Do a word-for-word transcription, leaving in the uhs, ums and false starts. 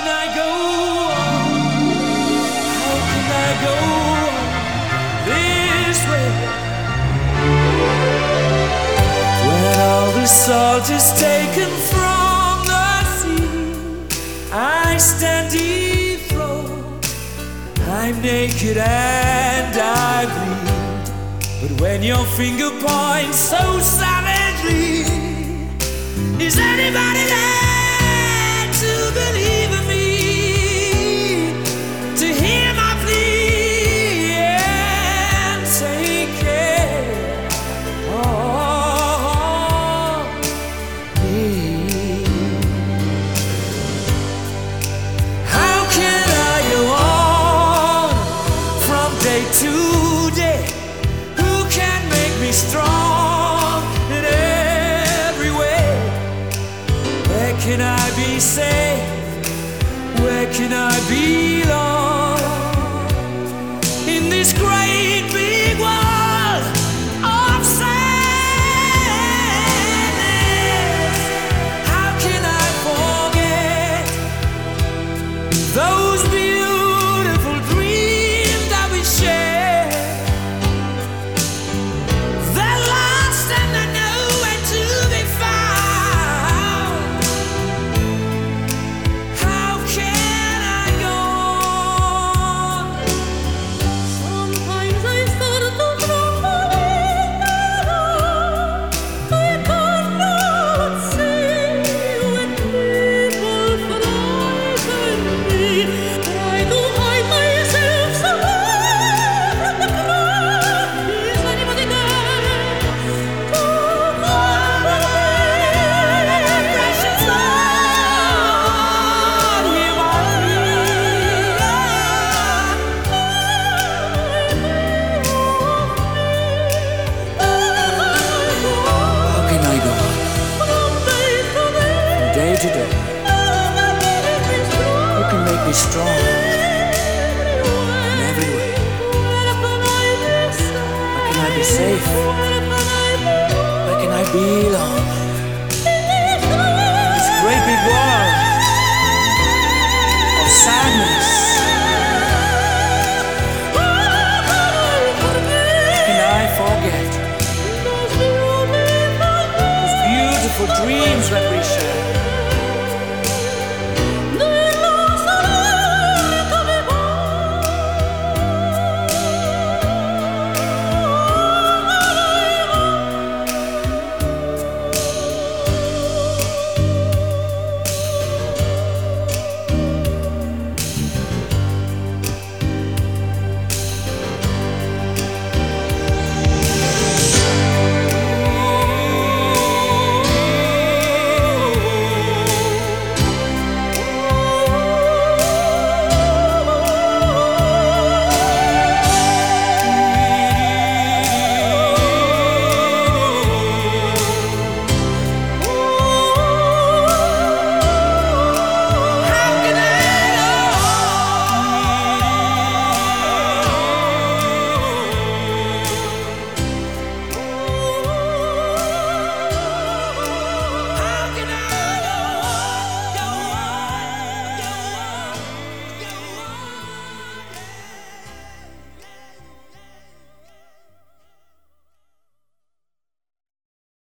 I go on? How can I go on this way? When all the salt is taken from the sea, I stand dethroned. I'm naked and I bleed. But when your finger points so savagely, is anybody there to believe in me? To hear my plea and take care of me? How can I go on from day to day? Who can make me strong in every way? Where can I be safe? Where can I belong? In this great big world of sadness, how can I forget those beautiful dreams that we shared? They're lost and they're nowhere to be found. How can I go on? Sometimes I start to tremble, I cannot see when people frighten me. Try to hide myself somewhere from the crowd. Is anybody there to comfort me? Precious Lord, hear my plea. How can I go on From day to day, from day to day? Who can make me strong in every way? Where can I be safe? Where can I belong?